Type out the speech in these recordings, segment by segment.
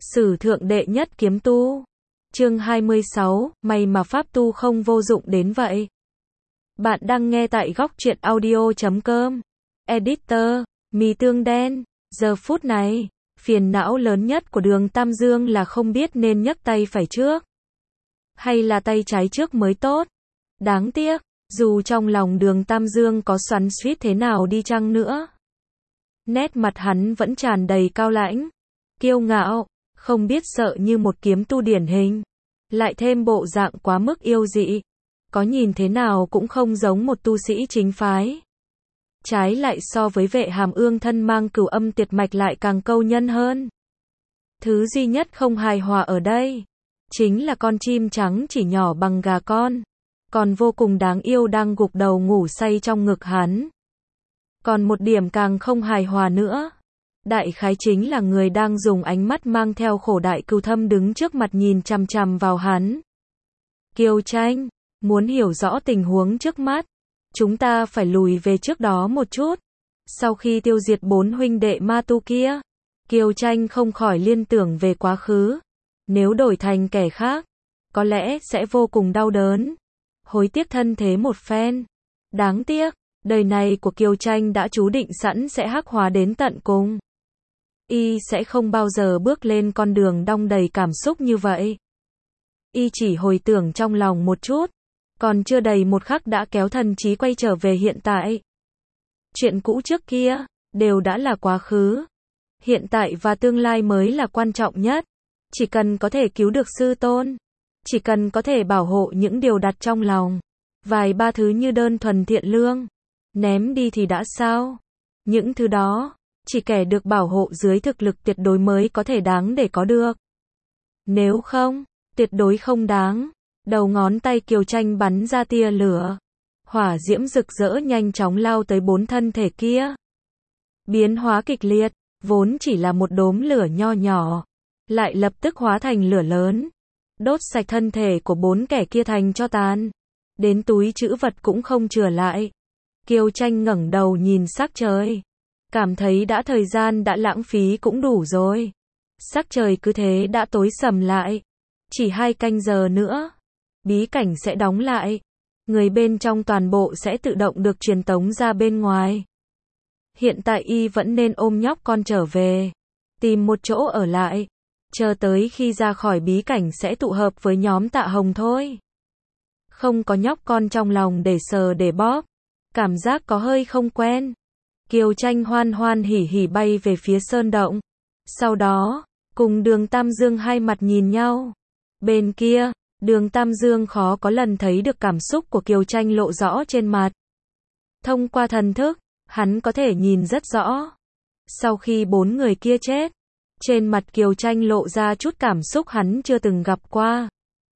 Sử thượng đệ nhất kiếm tu. Chương 26, may mà pháp tu không vô dụng đến vậy. Bạn đang nghe tại góc truyện audio.com. Editor, mì tương đen. Giờ phút này, phiền não lớn nhất của Đường Tam Dương là không biết nên nhấc tay phải trước hay là tay trái trước mới tốt. Đáng tiếc, dù trong lòng Đường Tam Dương có xoắn xuýt thế nào đi chăng nữa, nét mặt hắn vẫn tràn đầy cao lãnh, kiêu ngạo, không biết sợ như một kiếm tu điển hình, lại thêm bộ dạng quá mức yêu dị, có nhìn thế nào cũng không giống một tu sĩ chính phái. Trái lại so với Vệ Hàm Ương thân mang Cửu Âm Tuyệt Mạch lại càng câu nhân hơn. Thứ duy nhất không hài hòa ở đây chính là con chim trắng chỉ nhỏ bằng gà con, còn vô cùng đáng yêu đang gục đầu ngủ say trong ngực hắn. Còn một điểm càng không hài hòa nữa, đại khái chính là người đang dùng ánh mắt mang theo khổ đại cừu thâm đứng trước mặt nhìn chằm chằm vào hắn. Kiều Tranh, muốn hiểu rõ tình huống trước mắt, chúng ta phải lùi về trước đó một chút. Sau khi tiêu diệt 4 huynh đệ ma tu kia, Kiều Tranh không khỏi liên tưởng về quá khứ. Nếu đổi thành kẻ khác, có lẽ sẽ vô cùng đau đớn, hối tiếc thân thế một phen. Đáng tiếc, đời này của Kiều Tranh đã chú định sẵn sẽ hắc hóa đến tận cùng. Y sẽ không bao giờ bước lên con đường đong đầy cảm xúc như vậy. Y chỉ hồi tưởng trong lòng một chút, còn chưa đầy một khắc đã kéo thần trí quay trở về hiện tại. Chuyện cũ trước kia, đều đã là quá khứ. Hiện tại và tương lai mới là quan trọng nhất. Chỉ cần có thể cứu được sư tôn, chỉ cần có thể bảo hộ những điều đặt trong lòng, vài ba thứ như đơn thuần thiện lương, ném đi thì đã sao? Những thứ đó, chỉ kẻ được bảo hộ dưới thực lực tuyệt đối mới có thể đáng để có được. Nếu không, tuyệt đối không đáng. Đầu ngón tay Kiều Tranh bắn ra tia lửa, hỏa diễm rực rỡ nhanh chóng lao tới 4 thân thể kia. Biến hóa kịch liệt, vốn chỉ là một đốm lửa nho nhỏ, lại lập tức hóa thành lửa lớn, đốt sạch thân thể của 4 kẻ kia thành tro tàn, đến túi trữ vật cũng không chừa lại. Kiều Tranh ngẩng đầu nhìn sắc trời, cảm thấy thời gian đã lãng phí cũng đủ rồi. Sắc trời cứ thế đã tối sầm lại, chỉ 2 canh giờ nữa, bí cảnh sẽ đóng lại, người bên trong toàn bộ sẽ tự động được truyền tống ra bên ngoài. Hiện tại y vẫn nên ôm nhóc con trở về, tìm một chỗ ở lại, chờ tới khi ra khỏi bí cảnh sẽ tụ hợp với nhóm Tạ Hồng thôi. Không có nhóc con trong lòng để sờ để bóp, cảm giác có hơi không quen. Kiều Tranh hoan hoan hỉ hỉ bay về phía sơn động. Sau đó, cùng Đường Tam Dương hai mặt nhìn nhau. Bên kia, Đường Tam Dương khó có lần thấy được cảm xúc của Kiều Tranh lộ rõ trên mặt. Thông qua thần thức, hắn có thể nhìn rất rõ. Sau khi 4 người kia chết, trên mặt Kiều Tranh lộ ra chút cảm xúc hắn chưa từng gặp qua.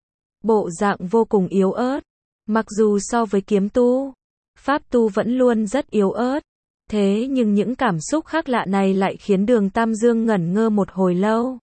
Bộ dạng vô cùng yếu ớt. Mặc dù so với kiếm tu, pháp tu vẫn luôn rất yếu ớt. Thế nhưng những cảm xúc khác lạ này lại khiến Đường Tam Dương ngẩn ngơ một hồi lâu.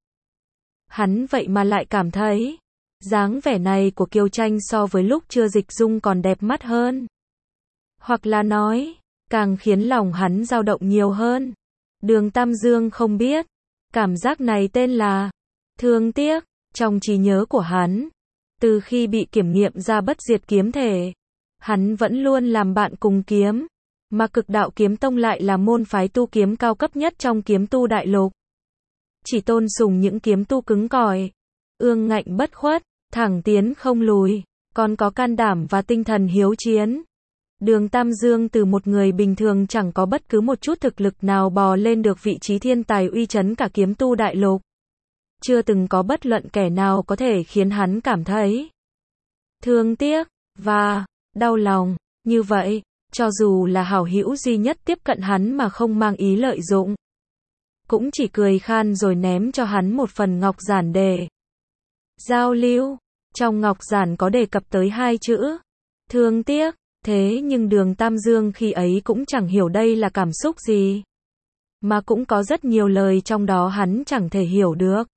Hắn vậy mà lại cảm thấy, dáng vẻ này của Kiều Tranh so với lúc chưa dịch dung còn đẹp mắt hơn. Hoặc là nói, càng khiến lòng hắn dao động nhiều hơn. Đường Tam Dương không biết, cảm giác này tên là thương tiếc. Trong trí nhớ của hắn, từ khi bị kiểm nghiệm ra bất diệt kiếm thể, hắn vẫn luôn làm bạn cùng kiếm, mà Cực Đạo Kiếm Tông lại là môn phái tu kiếm cao cấp nhất trong kiếm tu đại lục. Chỉ tôn sùng những kiếm tu cứng cỏi, ương ngạnh bất khuất, thẳng tiến không lùi, còn có can đảm và tinh thần hiếu chiến. Đường Tam Dương từ một người bình thường chẳng có bất cứ một chút thực lực nào bò lên được vị trí thiên tài uy chấn cả kiếm tu đại lục. Chưa từng có bất luận kẻ nào có thể khiến hắn cảm thấy thương tiếc và đau lòng như vậy, cho dù là hảo hữu duy nhất tiếp cận hắn mà không mang ý lợi dụng, cũng chỉ cười khan rồi ném cho hắn một phần ngọc giản để giao lưu. Trong ngọc giản có đề cập tới 2 chữ thương tiếc. Thế nhưng Đường Tam Dương khi ấy cũng chẳng hiểu đây là cảm xúc gì, mà cũng có rất nhiều lời trong đó hắn chẳng thể hiểu được.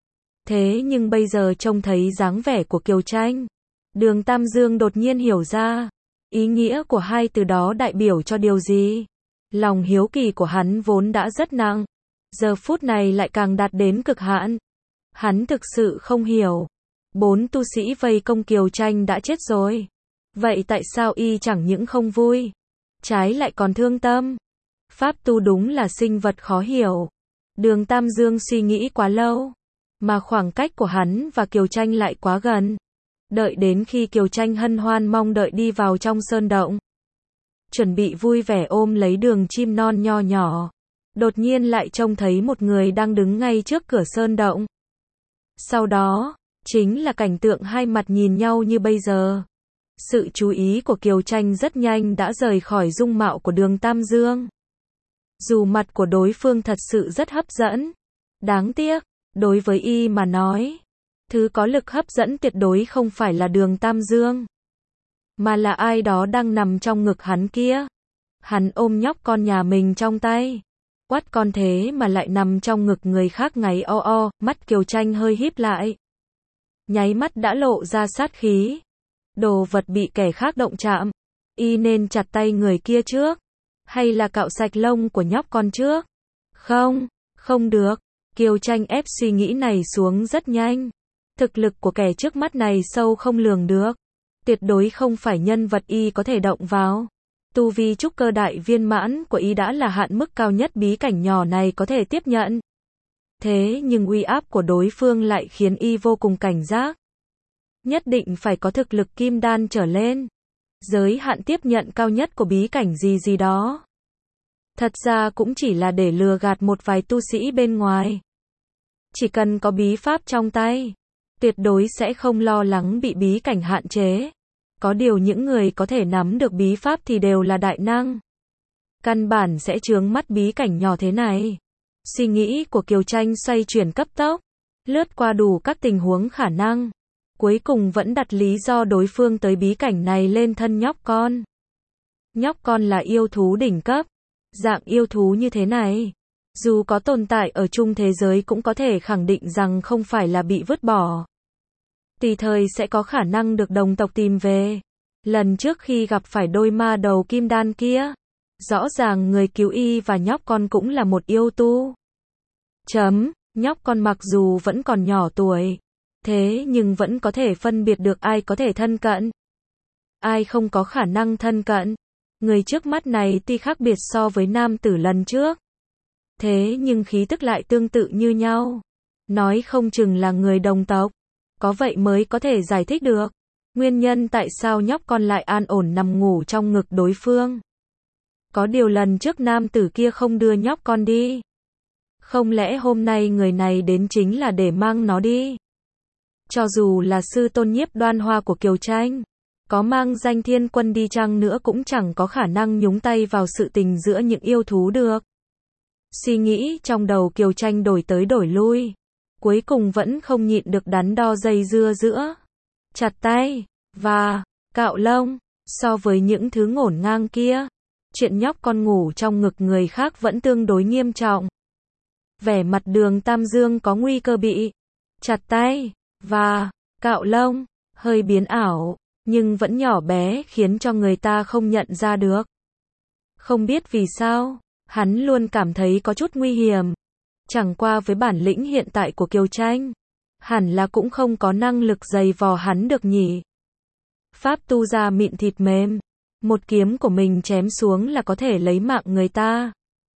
Thế nhưng bây giờ trông thấy dáng vẻ của Kiều Tranh, Đường Tam Dương đột nhiên hiểu ra ý nghĩa của 2 từ đó đại biểu cho điều gì. Lòng hiếu kỳ của hắn vốn đã rất nặng, giờ phút này lại càng đạt đến cực hạn. Hắn thực sự không hiểu. 4 tu sĩ vây công Kiều Tranh đã chết rồi. Vậy tại sao y chẳng những không vui, trái lại còn thương tâm? Pháp tu đúng là sinh vật khó hiểu. Đường Tam Dương suy nghĩ quá lâu, mà khoảng cách của hắn và Kiều Tranh lại quá gần. Đợi đến khi Kiều Tranh hân hoan mong đợi đi vào trong sơn động, chuẩn bị vui vẻ ôm lấy đường chim non nho nhỏ, đột nhiên lại trông thấy một người đang đứng ngay trước cửa sơn động. Sau đó, chính là cảnh tượng hai mặt nhìn nhau như bây giờ. Sự chú ý của Kiều Tranh rất nhanh đã rời khỏi dung mạo của đường Tam Dương. Dù mặt của đối phương thật sự rất hấp dẫn, đáng tiếc, đối với y mà nói, thứ có lực hấp dẫn tuyệt đối không phải là đường Tam Dương, mà là ai đó đang nằm trong ngực hắn kia. Hắn ôm nhóc con nhà mình trong tay. Quát con thế mà lại nằm trong ngực người khác ngáy o o, mắt Kiều Tranh hơi híp lại. Nháy mắt đã lộ ra sát khí. Đồ vật bị kẻ khác động chạm, y nên chặt tay người kia trước, hay là cạo sạch lông của nhóc con trước? Không, không được. Kiều Tranh ép suy nghĩ này xuống rất nhanh. Thực lực của kẻ trước mắt này sâu không lường được. Tuyệt đối không phải nhân vật y có thể động vào. Tu vi trúc cơ đại viên mãn của y đã là hạn mức cao nhất bí cảnh nhỏ này có thể tiếp nhận. Thế nhưng uy áp của đối phương lại khiến y vô cùng cảnh giác. Nhất định phải có thực lực kim đan trở lên. Giới hạn tiếp nhận cao nhất của bí cảnh gì đó. Thật ra cũng chỉ là để lừa gạt một vài tu sĩ bên ngoài. Chỉ cần có bí pháp trong tay, tuyệt đối sẽ không lo lắng bị bí cảnh hạn chế. Có điều những người có thể nắm được bí pháp thì đều là đại năng. Căn bản sẽ chướng mắt bí cảnh nhỏ thế này. Suy nghĩ của Kiều Tranh xoay chuyển cấp tốc, lướt qua đủ các tình huống khả năng. Cuối cùng vẫn đặt lý do đối phương tới bí cảnh này lên thân nhóc con. Nhóc con là yêu thú đỉnh cấp. Dạng yêu thú như thế này, dù có tồn tại ở chung thế giới cũng có thể khẳng định rằng không phải là bị vứt bỏ. Tùy thời sẽ có khả năng được đồng tộc tìm về. Lần trước khi gặp phải đôi ma đầu kim đan kia, rõ ràng người cứu y và nhóc con cũng là một yêu tu. Nhóc con mặc dù vẫn còn nhỏ tuổi, thế nhưng vẫn có thể phân biệt được ai có thể thân cận, ai không có khả năng thân cận. Người trước mắt này tuy khác biệt so với nam tử lần trước, thế nhưng khí tức lại tương tự như nhau. Nói không chừng là người đồng tộc. Có vậy mới có thể giải thích được nguyên nhân tại sao nhóc con lại an ổn nằm ngủ trong ngực đối phương. Có điều lần trước nam tử kia không đưa nhóc con đi. Không lẽ hôm nay người này đến chính là để mang nó đi? Cho dù là sư tôn Nhiếp Đoan Hoa của Kiều Tranh, có mang danh Thiên Quân đi chăng nữa cũng chẳng có khả năng nhúng tay vào sự tình giữa những yêu thú được. Suy nghĩ trong đầu Kiều Tranh đổi tới đổi lui. Cuối cùng vẫn không nhịn được đắn đo dây dưa giữa chặt tay và cạo lông. So với những thứ ngổn ngang kia, chuyện nhóc con ngủ trong ngực người khác vẫn tương đối nghiêm trọng. Vẻ mặt đường Tam Dương có nguy cơ bị chặt tay và cạo lông, hơi biến ảo, nhưng vẫn nhỏ bé khiến cho người ta không nhận ra được. Không biết vì sao, hắn luôn cảm thấy có chút nguy hiểm. Chẳng qua với bản lĩnh hiện tại của Kiều Tranh, hẳn là cũng không có năng lực dày vò hắn được nhỉ. Pháp tu ra mịn thịt mềm, một kiếm của mình chém xuống là có thể lấy mạng người ta.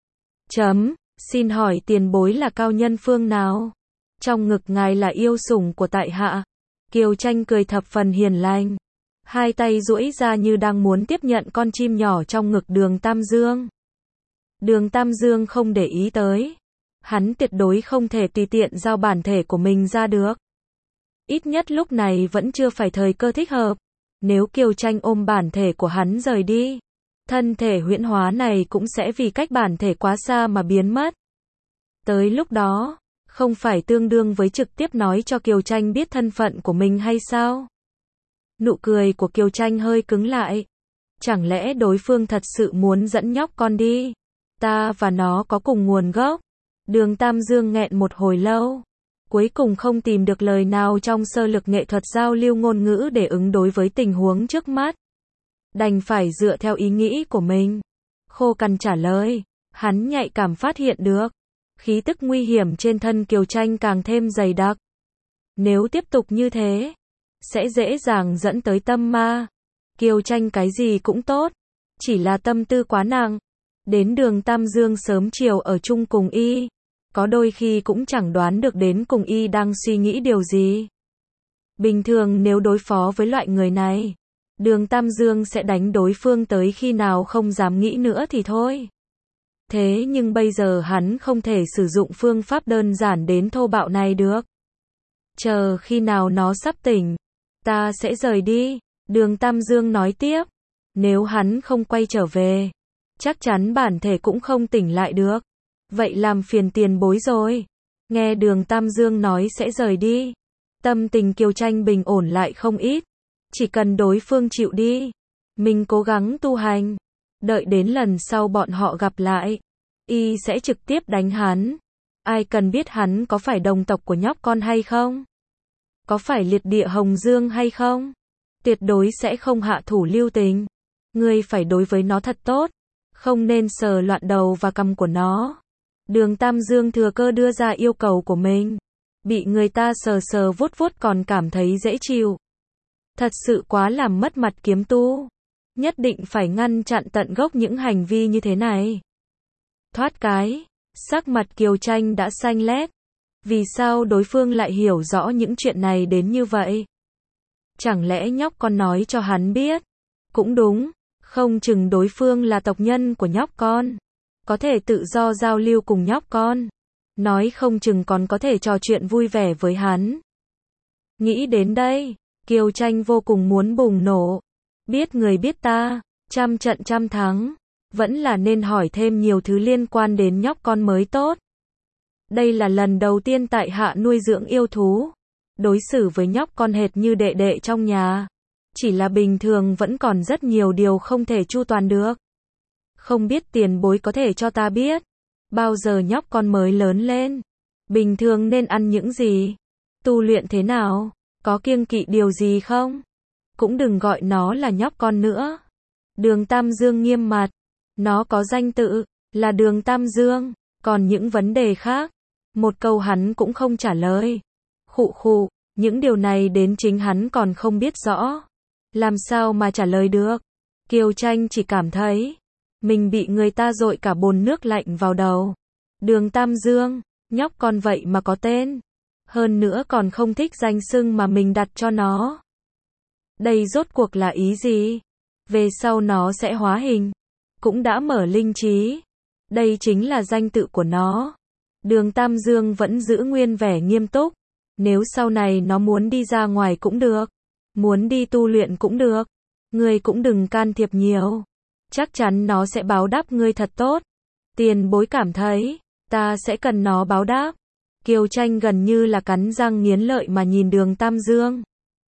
Xin hỏi tiền bối là cao nhân phương nào? Trong ngực ngài là yêu sủng của tại hạ. Kiều Tranh cười thập phần hiền lành, hai tay duỗi ra như đang muốn tiếp nhận con chim nhỏ trong ngực đường Tam Dương. Đường Tam Dương không để ý tới. Hắn tuyệt đối không thể tùy tiện giao bản thể của mình ra được. Ít nhất lúc này vẫn chưa phải thời cơ thích hợp. Nếu Kiều Tranh ôm bản thể của hắn rời đi, thân thể huyễn hóa này cũng sẽ vì cách bản thể quá xa mà biến mất. Tới lúc đó, không phải tương đương với trực tiếp nói cho Kiều Tranh biết thân phận của mình hay sao? Nụ cười của Kiều Tranh hơi cứng lại. Chẳng lẽ đối phương thật sự muốn dẫn nhóc con đi? Ta và nó có cùng nguồn gốc. Đường Tam Dương nghẹn một hồi lâu, cuối cùng không tìm được lời nào trong sơ lược nghệ thuật giao lưu ngôn ngữ để ứng đối với tình huống trước mắt. Đành phải dựa theo ý nghĩ của mình. Khô cằn trả lời, hắn nhạy cảm phát hiện được. Khí tức nguy hiểm trên thân Kiều Tranh càng thêm dày đặc. Nếu tiếp tục như thế, sẽ dễ dàng dẫn tới tâm ma. Kiều Tranh cái gì cũng tốt, chỉ là tâm tư quá nặng. Đến Đường Tam Dương sớm chiều ở chung cùng y, có đôi khi cũng chẳng đoán được đến cùng y đang suy nghĩ điều gì. Bình thường nếu đối phó với loại người này, Đường Tam Dương sẽ đánh đối phương tới khi nào không dám nghĩ nữa thì thôi. Thế nhưng bây giờ hắn không thể sử dụng phương pháp đơn giản đến thô bạo này được. Chờ khi nào nó sắp tỉnh, ta sẽ rời đi, Đường Tam Dương nói tiếp. Nếu hắn không quay trở về, chắc chắn bản thể cũng không tỉnh lại được. Vậy làm phiền tiền bối rồi. Nghe Đường Tam Dương nói sẽ rời đi, tâm tình Kiều Tranh bình ổn lại không ít. Chỉ cần đối phương chịu đi, mình cố gắng tu hành. Đợi đến lần sau bọn họ gặp lại, y sẽ trực tiếp đánh hắn. Ai cần biết hắn có phải đồng tộc của nhóc con hay không? Có phải liệt địa Hồng Dương hay không? Tuyệt đối sẽ không hạ thủ lưu tình. Ngươi phải đối với nó thật tốt, không nên sờ loạn đầu và cằm của nó. Đường Tam Dương thừa cơ đưa ra yêu cầu của mình. Bị người ta sờ sờ vuốt vuốt còn cảm thấy dễ chịu. Thật sự quá làm mất mặt kiếm tu. Nhất định phải ngăn chặn tận gốc những hành vi như thế này. Thoát cái, sắc mặt Kiều Tranh đã xanh lét. Vì sao đối phương lại hiểu rõ những chuyện này đến như vậy? Chẳng lẽ nhóc con nói cho hắn biết? Cũng đúng, không chừng đối phương là tộc nhân của nhóc con. Có thể tự do giao lưu cùng nhóc con. Nói không chừng còn có thể trò chuyện vui vẻ với hắn. Nghĩ đến đây, Kiều Tranh vô cùng muốn bùng nổ. Biết người biết ta, trăm trận trăm thắng. Vẫn là nên hỏi thêm nhiều thứ liên quan đến nhóc con mới tốt. Đây là lần đầu tiên tại hạ nuôi dưỡng yêu thú. Đối xử với nhóc con hệt như đệ đệ trong nhà. Chỉ là bình thường vẫn còn rất nhiều điều không thể chu toàn được. Không biết tiền bối có thể cho ta biết. Bao giờ nhóc con mới lớn lên? Bình thường nên ăn những gì? Tu luyện thế nào? Có kiêng kỵ điều gì không? Cũng đừng gọi nó là nhóc con nữa. Đường Tam Dương nghiêm mặt. Nó có danh tự, là Đường Tam Dương. Còn những vấn đề khác, một câu hắn cũng không trả lời. Khụ khụ, những điều này đến chính hắn còn không biết rõ. Làm sao mà trả lời được? Kiều Tranh chỉ cảm thấy mình bị người ta dội cả bồn nước lạnh vào đầu. Đường Tam Dương, nhóc con vậy mà có tên. Hơn nữa còn không thích danh xưng mà mình đặt cho nó. Đây rốt cuộc là ý gì? Về sau nó sẽ hóa hình. Cũng đã mở linh trí. Đây chính là danh tự của nó. Đường Tam Dương vẫn giữ nguyên vẻ nghiêm túc. Nếu sau này nó muốn đi ra ngoài cũng được. Muốn đi tu luyện cũng được. Ngươi cũng đừng can thiệp nhiều. Chắc chắn nó sẽ báo đáp ngươi thật tốt. Tiền bối cảm thấy, ta sẽ cần nó báo đáp. Kiều Tranh gần như là cắn răng nghiến lợi mà nhìn Đường Tam Dương.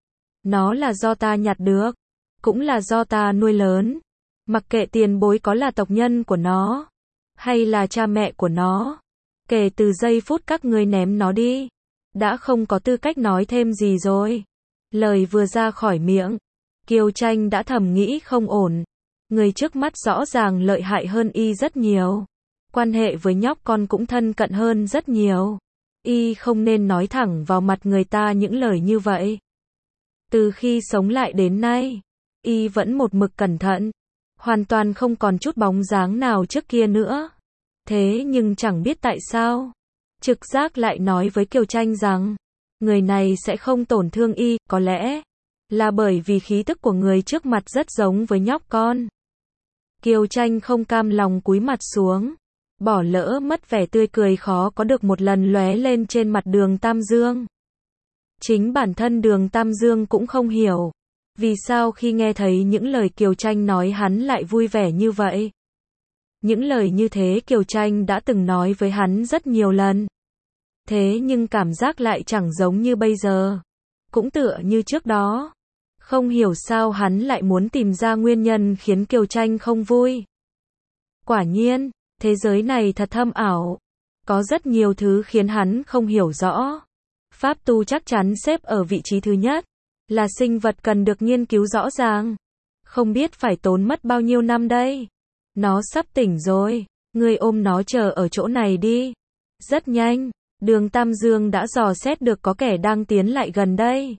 Nó là do ta nhặt được. Cũng là do ta nuôi lớn. Mặc kệ tiền bối có là tộc nhân của nó. Hay là cha mẹ của nó. Kể từ giây phút các ngươi ném nó đi. Đã không có tư cách nói thêm gì rồi. Lời vừa ra khỏi miệng. Kiều Tranh đã thầm nghĩ không ổn. Người trước mắt rõ ràng lợi hại hơn y rất nhiều. Quan hệ với nhóc con cũng thân cận hơn rất nhiều. Y không nên nói thẳng vào mặt người ta những lời như vậy. Từ khi sống lại đến nay, y vẫn một mực cẩn thận. Hoàn toàn không còn chút bóng dáng nào trước kia nữa. Thế nhưng chẳng biết tại sao. Trực giác lại nói với Kiều Tranh rằng, người này sẽ không tổn thương y, có lẽ là bởi vì khí tức của người trước mặt rất giống với nhóc con. Kiều Tranh không cam lòng cúi mặt xuống, bỏ lỡ mất vẻ tươi cười khó có được một lần lóe lên trên mặt Đường Tam Dương. Chính bản thân Đường Tam Dương cũng không hiểu, vì sao khi nghe thấy những lời Kiều Tranh nói hắn lại vui vẻ như vậy. Những lời như thế Kiều Tranh đã từng nói với hắn rất nhiều lần. Thế nhưng cảm giác lại chẳng giống như bây giờ. Cũng tựa như trước đó. Không hiểu sao hắn lại muốn tìm ra nguyên nhân khiến Kiều Tranh không vui. Quả nhiên, thế giới này thật thâm ảo. Có rất nhiều thứ khiến hắn không hiểu rõ. Pháp tu chắc chắn xếp ở vị trí thứ nhất. Là sinh vật cần được nghiên cứu rõ ràng. Không biết phải tốn mất bao nhiêu năm đây. Nó sắp tỉnh rồi. Ngươi ôm nó chờ ở chỗ này đi. Rất nhanh, Đường Tam Dương đã dò xét được có kẻ đang tiến lại gần đây.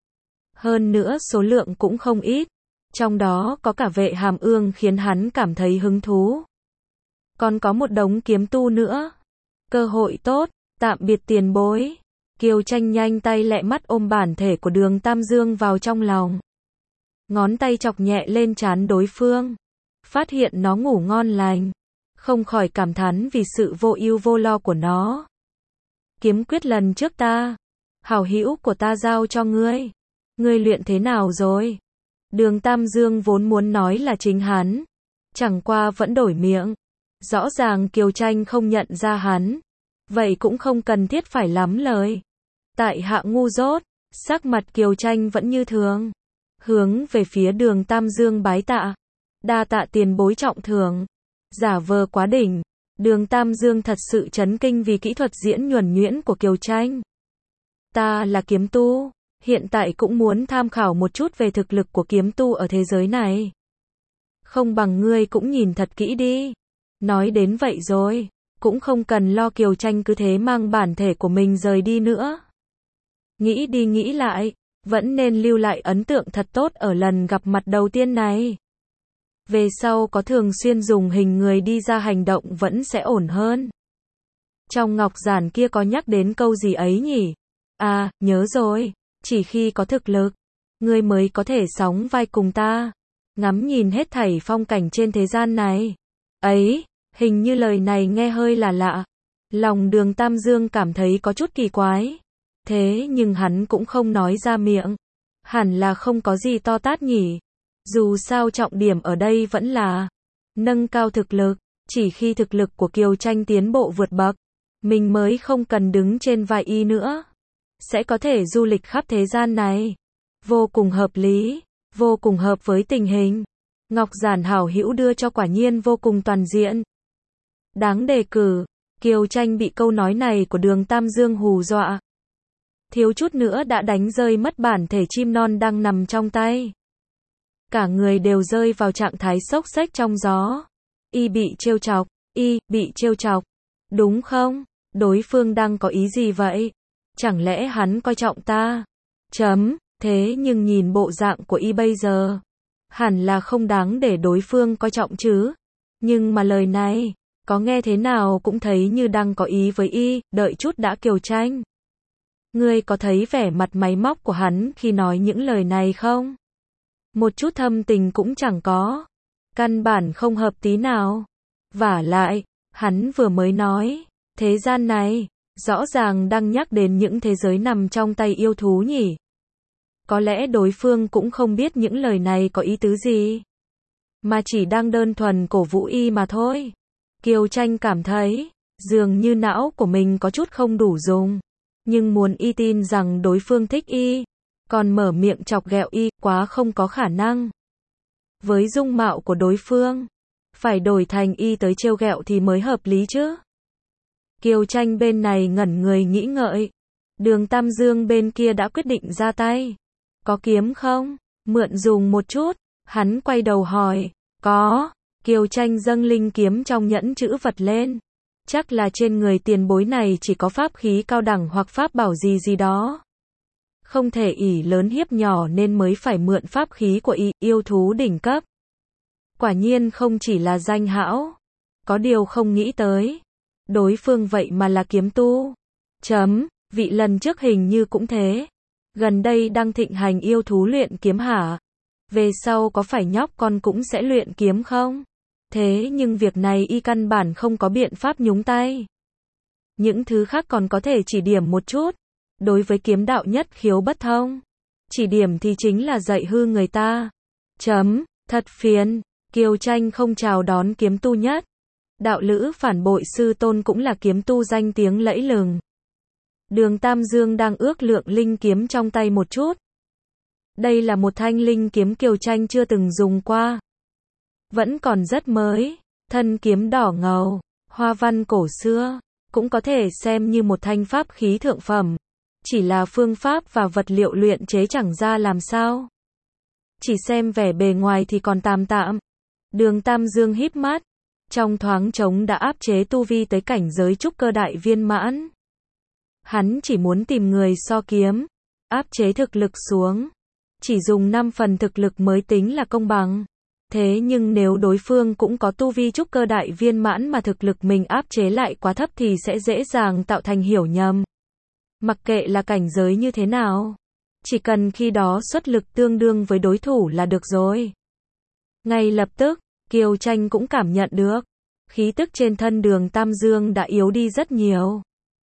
Hơn nữa số lượng cũng không ít. Trong đó có cả Vệ Hàm Ương khiến hắn cảm thấy hứng thú. Còn có một đống kiếm tu nữa. Cơ hội tốt, tạm biệt tiền bối. Kiều Tranh nhanh tay lẹ mắt ôm bản thể của Đường Tam Dương vào trong lòng. Ngón tay chọc nhẹ lên trán đối phương. Phát hiện nó ngủ ngon lành. Không khỏi cảm thán vì sự vô ưu vô lo của nó. Kiếm quyết lần trước hảo hữu của ta giao cho ngươi. Ngươi luyện thế nào rồi? Đường Tam Dương vốn muốn nói là chính hắn. Chẳng qua vẫn đổi miệng. Rõ ràng Kiều Tranh không nhận ra hắn. Vậy cũng không cần thiết phải lắm lời. Tại hạ ngu dốt, sắc mặt Kiều Tranh vẫn như thường. Hướng về phía Đường Tam Dương bái tạ. Đa tạ tiền bối trọng thưởng. Giả vờ quá đỉnh. Đường Tam Dương thật sự chấn kinh vì kỹ thuật diễn nhuần nhuyễn của Kiều Tranh. Ta là kiếm tu. Hiện tại cũng muốn tham khảo một chút về thực lực của kiếm tu ở thế giới này. Không bằng ngươi cũng nhìn thật kỹ đi. Nói đến vậy rồi, cũng không cần lo Kiều Tranh cứ thế mang bản thể của mình rời đi nữa. Nghĩ đi nghĩ lại, vẫn nên lưu lại ấn tượng thật tốt ở lần gặp mặt đầu tiên này. Về sau có thường xuyên dùng hình người đi ra hành động vẫn sẽ ổn hơn. Trong ngọc giản kia có nhắc đến câu gì ấy nhỉ? À, nhớ rồi, chỉ khi có thực lực, ngươi mới có thể sóng vai cùng ta, ngắm nhìn hết thảy phong cảnh trên thế gian này. Ấy, hình như lời này nghe hơi là lạ. Lòng Đường Tam Dương cảm thấy có chút kỳ quái. Thế nhưng hắn cũng không nói ra miệng. Hẳn là không có gì to tát nhỉ. Dù sao trọng điểm ở đây vẫn là nâng cao thực lực. Chỉ khi thực lực của Kiều Tranh tiến bộ vượt bậc, mình mới không cần đứng trên vai y nữa. Sẽ có thể du lịch khắp thế gian này. Vô cùng hợp lý, vô cùng hợp với tình hình. Ngọc giản hảo hữu đưa cho quả nhiên vô cùng toàn diện. Đáng đề cử. Kiều Tranh bị câu nói này của Đường Tam Dương hù dọa. Thiếu chút nữa đã đánh rơi mất bản thể chim non đang nằm trong tay. Cả người đều rơi vào trạng thái xốc xếch trong gió. Y bị trêu chọc, y bị trêu chọc. Đúng không? Đối phương đang có ý gì vậy? Chẳng lẽ hắn coi trọng ta? Thế nhưng nhìn bộ dạng của y bây giờ, hẳn là không đáng để đối phương coi trọng chứ. Nhưng mà lời này, có nghe thế nào cũng thấy như đang có ý với y, đợi chút đã. Kiều Tranh. Ngươi có thấy vẻ mặt máy móc của hắn khi nói những lời này không? Một chút thâm tình cũng chẳng có. Căn bản không hợp tí nào. Vả lại, hắn vừa mới nói, thế gian này, rõ ràng đang nhắc đến những thế giới nằm trong tay yêu thú nhỉ. Có lẽ đối phương cũng không biết những lời này có ý tứ gì, mà chỉ đang đơn thuần cổ vũ y mà thôi. Kiều Tranh cảm thấy, dường như não của mình có chút không đủ dùng. Nhưng muốn y tin rằng đối phương thích y, còn mở miệng chọc ghẹo y, quá không có khả năng. Với dung mạo của đối phương, phải đổi thành y tới trêu ghẹo thì mới hợp lý chứ. Kiều Tranh bên này ngẩn người nghĩ ngợi. Đường Tam Dương bên kia đã quyết định ra tay. Có kiếm không? Mượn dùng một chút. Hắn quay đầu hỏi. Có. Kiều Tranh dâng linh kiếm trong nhẫn chữ vật lên. Chắc là trên người tiền bối này chỉ có pháp khí cao đẳng hoặc pháp bảo gì gì đó. Không thể ỷ lớn hiếp nhỏ nên mới phải mượn pháp khí của y, yêu thú đỉnh cấp. Quả nhiên không chỉ là danh hão. Có điều không nghĩ tới. Đối phương vậy mà là kiếm tu. Vị lần trước hình như cũng thế. Gần đây đang thịnh hành yêu thú luyện kiếm hả? Về sau có phải nhóc con cũng sẽ luyện kiếm không? Thế nhưng việc này y căn bản không có biện pháp nhúng tay. Những thứ khác còn có thể chỉ điểm một chút. Đối với kiếm đạo nhất khiếu bất thông, chỉ điểm thì chính là dạy hư người ta. Thật phiền. Kiều Tranh không chào đón kiếm tu nhất. Đạo lữ phản bội sư tôn cũng là kiếm tu danh tiếng lẫy lừng. Đường Tam Dương đang ước lượng linh kiếm trong tay một chút. Đây là một thanh linh kiếm Kiều Tranh chưa từng dùng qua. Vẫn còn rất mới, thân kiếm đỏ ngầu, hoa văn cổ xưa, cũng có thể xem như một thanh pháp khí thượng phẩm. Chỉ là phương pháp và vật liệu luyện chế chẳng ra làm sao. Chỉ xem vẻ bề ngoài thì còn tạm tạm. Đường Tam Dương híp mắt, trong thoáng trống đã áp chế tu vi tới cảnh giới trúc cơ đại viên mãn. Hắn chỉ muốn tìm người so kiếm, áp chế thực lực xuống. Chỉ dùng 5 phần thực lực mới tính là công bằng. Thế nhưng nếu đối phương cũng có tu vi trúc cơ đại viên mãn mà thực lực mình áp chế lại quá thấp thì sẽ dễ dàng tạo thành hiểu nhầm. Mặc kệ là cảnh giới như thế nào, chỉ cần khi đó xuất lực tương đương với đối thủ là được rồi. Ngay lập tức, Kiều Tranh cũng cảm nhận được, khí tức trên thân Đường Tam Dương đã yếu đi rất nhiều.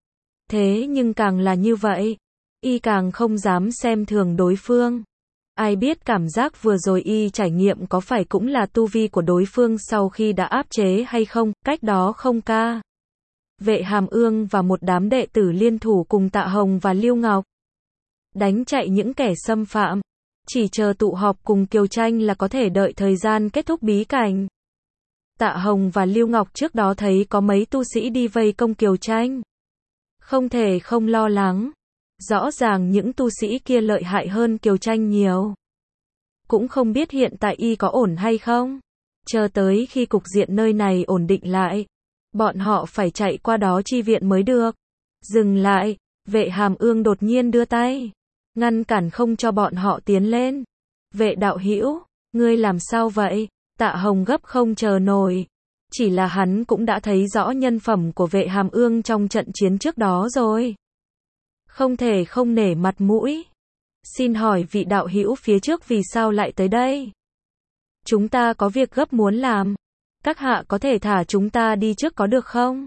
Thế nhưng càng là như vậy, y càng không dám xem thường đối phương. Ai biết cảm giác vừa rồi y trải nghiệm có phải cũng là tu vi của đối phương sau khi đã áp chế hay không, cách đó không ca. Vệ Hàm Ương và một đám đệ tử liên thủ cùng Tạ Hồng và Lưu Ngọc. Đánh chạy những kẻ xâm phạm. Chỉ chờ tụ họp cùng Kiều Tranh là có thể đợi thời gian kết thúc bí cảnh. Tạ Hồng và Lưu Ngọc trước đó thấy có mấy tu sĩ đi vây công Kiều Tranh. Không thể không lo lắng. Rõ ràng những tu sĩ kia lợi hại hơn Kiều Tranh nhiều. Cũng không biết hiện tại y có ổn hay không. Chờ tới khi cục diện nơi này ổn định lại, bọn họ phải chạy qua đó chi viện mới được. Dừng lại, Vệ Hàm Ương đột nhiên đưa tay, ngăn cản không cho bọn họ tiến lên. Vệ đạo hữu, ngươi làm sao vậy? Tạ Hồng gấp không chờ nổi. Chỉ là hắn cũng đã thấy rõ nhân phẩm của Vệ Hàm Ương trong trận chiến trước đó rồi. Không thể không nể mặt mũi. Xin hỏi vị đạo hữu phía trước vì sao lại tới đây? Chúng ta có việc gấp muốn làm. Các hạ có thể thả chúng ta đi trước có được không?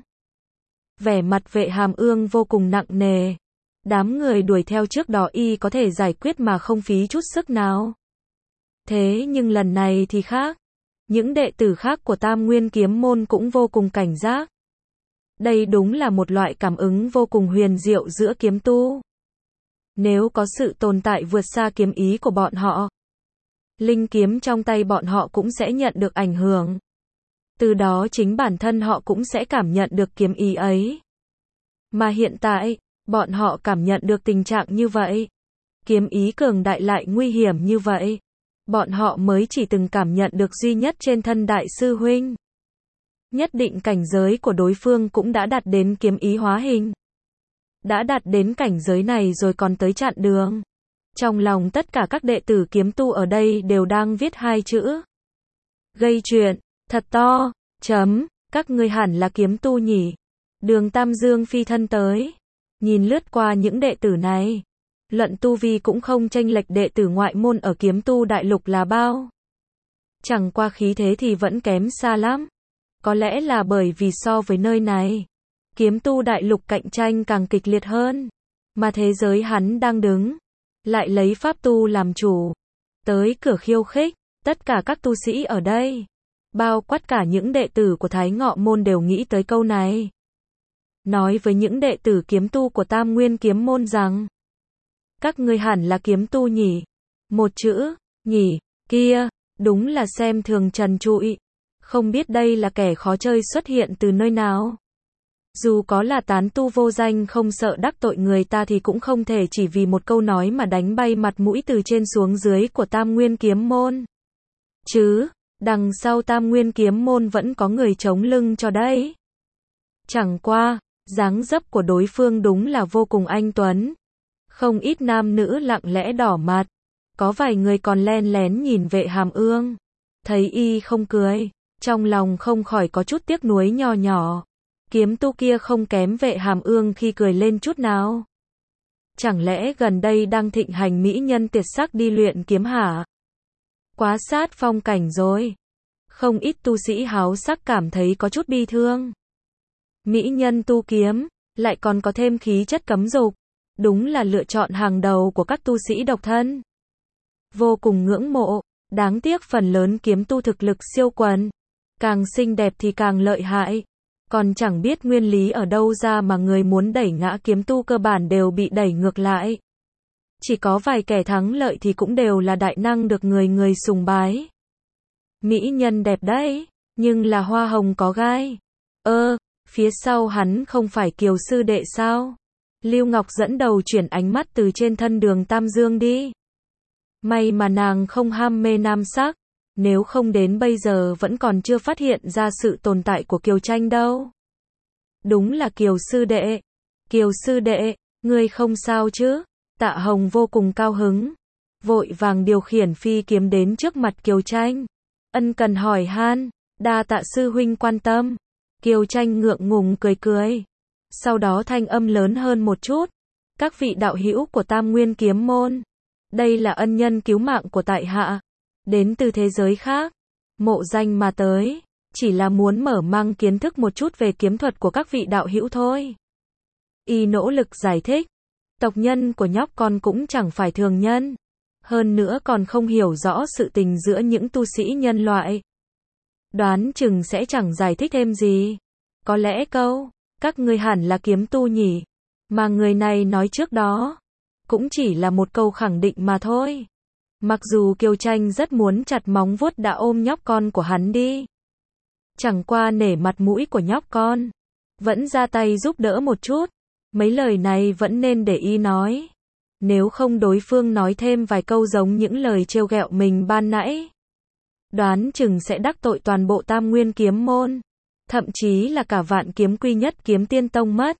Vẻ mặt Vệ Hàm Ương vô cùng nặng nề. Đám người đuổi theo trước đó y có thể giải quyết mà không phí chút sức nào. Thế nhưng lần này thì khác. Những đệ tử khác của Tam Nguyên Kiếm Môn cũng vô cùng cảnh giác. Đây đúng là một loại cảm ứng vô cùng huyền diệu giữa kiếm tu. Nếu có sự tồn tại vượt xa kiếm ý của bọn họ, linh kiếm trong tay bọn họ cũng sẽ nhận được ảnh hưởng. Từ đó chính bản thân họ cũng sẽ cảm nhận được kiếm ý ấy. Mà hiện tại, bọn họ cảm nhận được tình trạng như vậy. Kiếm ý cường đại lại nguy hiểm như vậy. Bọn họ mới chỉ từng cảm nhận được duy nhất trên thân đại sư huynh. Nhất định cảnh giới của đối phương cũng đã đạt đến kiếm ý hóa hình. Đã đạt đến cảnh giới này rồi còn tới chặn đường. Trong lòng tất cả các đệ tử kiếm tu ở đây đều đang viết hai chữ. Gây chuyện, thật to, các ngươi hẳn là kiếm tu nhỉ. Đường Tam Dương phi thân tới. Nhìn lướt qua những đệ tử này. Luận tu vi cũng không chênh lệch đệ tử ngoại môn ở kiếm tu đại lục là bao. Chẳng qua khí thế thì vẫn kém xa lắm. Có lẽ là bởi vì so với nơi này, kiếm tu đại lục cạnh tranh càng kịch liệt hơn. Mà thế giới hắn đang đứng, lại lấy pháp tu làm chủ. Tới cửa khiêu khích, tất cả các tu sĩ ở đây, bao quát cả những đệ tử của Thái Ngọ Môn đều nghĩ tới câu này. Nói với những đệ tử kiếm tu của Tam Nguyên Kiếm Môn rằng, các ngươi hẳn là kiếm tu nhỉ. Một chữ, nhỉ, kia, đúng là xem thường trần trụi. Không biết đây là kẻ khó chơi xuất hiện từ nơi nào. Dù có là tán tu vô danh không sợ đắc tội người ta thì cũng không thể chỉ vì một câu nói mà đánh bay mặt mũi từ trên xuống dưới của Tam Nguyên Kiếm Môn. Chứ, đằng sau Tam Nguyên Kiếm Môn vẫn có người chống lưng cho đấy. Chẳng qua, dáng dấp của đối phương đúng là vô cùng anh tuấn. Không ít nam nữ lặng lẽ đỏ mặt. Có vài người còn len lén nhìn Vệ Hàm Ương. Thấy y không cười, trong lòng không khỏi có chút tiếc nuối nho nhỏ. Kiếm tu kia không kém Vệ Hàm Ương khi cười lên chút nào. Chẳng lẽ gần đây đang thịnh hành mỹ nhân tuyệt sắc đi luyện kiếm hả? Quá sát phong cảnh rồi. Không ít tu sĩ háo sắc cảm thấy có chút bi thương. Mỹ nhân tu kiếm, lại còn có thêm khí chất cấm dục. Đúng là lựa chọn hàng đầu của các tu sĩ độc thân. Vô cùng ngưỡng mộ, đáng tiếc phần lớn kiếm tu thực lực siêu quần. Càng xinh đẹp thì càng lợi hại. Còn chẳng biết nguyên lý ở đâu ra mà người muốn đẩy ngã kiếm tu cơ bản đều bị đẩy ngược lại. Chỉ có vài kẻ thắng lợi thì cũng đều là đại năng được người người sùng bái. Mỹ nhân đẹp đấy, nhưng là hoa hồng có gai. Phía sau hắn không phải Kiều sư đệ sao? Lưu Ngọc dẫn đầu chuyển ánh mắt từ trên thân Đường Tam Dương đi. May mà nàng không ham mê nam sắc. Nếu không đến bây giờ vẫn còn chưa phát hiện ra sự tồn tại của Kiều Tranh đâu. Đúng là Kiều sư đệ. Kiều sư đệ, Ngươi không sao chứ? Tạ Hồng vô cùng cao hứng, vội vàng điều khiển phi kiếm đến trước mặt Kiều Tranh, ân cần hỏi han, đa tạ sư huynh quan tâm. Kiều Tranh ngượng ngùng cười cười, sau đó thanh âm lớn hơn một chút, các vị đạo hữu của Tam Nguyên kiếm môn, đây là ân nhân cứu mạng của tại hạ, đến từ thế giới khác, mộ danh mà tới, chỉ là muốn mở mang kiến thức một chút về kiếm thuật của các vị đạo hữu thôi. Y nỗ lực giải thích, tộc nhân của nhóc con cũng chẳng phải thường nhân, hơn nữa còn không hiểu rõ sự tình giữa những tu sĩ nhân loại. Đoán chừng sẽ chẳng giải thích thêm gì. Có lẽ câu, các ngươi hẳn là kiếm tu nhỉ, mà người này nói trước đó, cũng chỉ là một câu khẳng định mà thôi. Mặc dù Kiều Tranh rất muốn chặt móng vuốt đã ôm nhóc con của hắn đi. Chẳng qua nể mặt mũi của nhóc con, vẫn ra tay giúp đỡ một chút. Mấy lời này vẫn nên để y nói. Nếu không đối phương nói thêm vài câu giống những lời trêu ghẹo mình ban nãy, đoán chừng sẽ đắc tội toàn bộ Tam Nguyên kiếm môn, thậm chí là cả Vạn Kiếm Quy Nhất Kiếm Tiên Tông mất.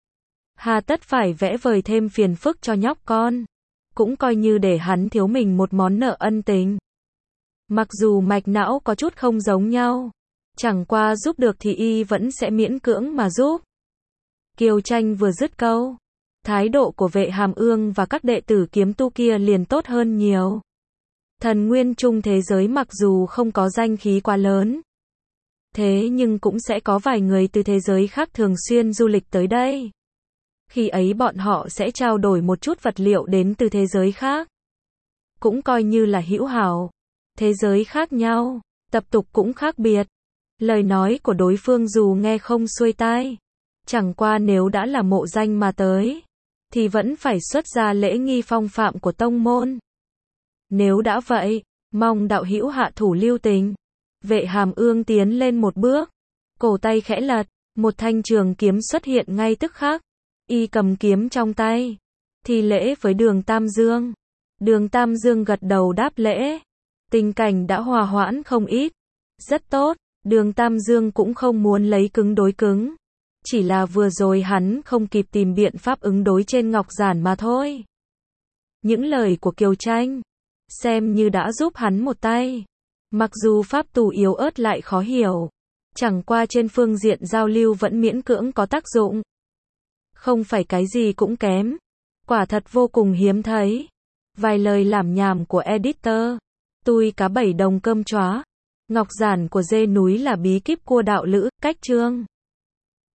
Hà tất phải vẽ vời thêm phiền phức cho nhóc con, cũng coi như để hắn thiếu mình một món nợ ân tình. Mặc dù mạch não có chút không giống nhau, chẳng qua giúp được thì y vẫn sẽ miễn cưỡng mà giúp. Kiều Tranh vừa dứt câu, thái độ của Vệ Hàm Ương và các đệ tử kiếm tu kia liền tốt hơn nhiều. Thần nguyên trung thế giới mặc dù không có danh khí quá lớn, thế nhưng cũng sẽ có vài người từ thế giới khác thường xuyên du lịch tới đây. Khi ấy bọn họ sẽ trao đổi một chút vật liệu đến từ thế giới khác, cũng coi như là hữu hảo. Thế giới khác nhau, tập tục cũng khác biệt. Lời nói của đối phương dù nghe không xuôi tai, chẳng qua nếu đã là mộ danh mà tới, thì vẫn phải xuất ra lễ nghi phong phạm của tông môn. Nếu đã vậy, mong đạo hữu hạ thủ lưu tình. Vệ Hàm Ương tiến lên một bước, cổ tay khẽ lật, một thanh trường kiếm xuất hiện ngay tức khắc. Y cầm kiếm trong tay, thi lễ với Đường Tam Dương. Đường Tam Dương gật đầu đáp lễ. Tình cảnh đã hòa hoãn không ít. Rất tốt, Đường Tam Dương cũng không muốn lấy cứng đối cứng. Chỉ là vừa rồi hắn không kịp tìm biện pháp ứng đối trên ngọc giản mà thôi. Những lời của Kiều Tranh, xem như đã giúp hắn một tay. Mặc dù pháp tù yếu ớt lại khó hiểu, chẳng qua trên phương diện giao lưu vẫn miễn cưỡng có tác dụng. Không phải cái gì cũng kém. Quả thật vô cùng hiếm thấy. Vài lời lảm nhảm của editor. Tui cá 7 đồng cơm chóa. Ngọc giản của dê núi là bí kíp cua đạo lữ, cách chương.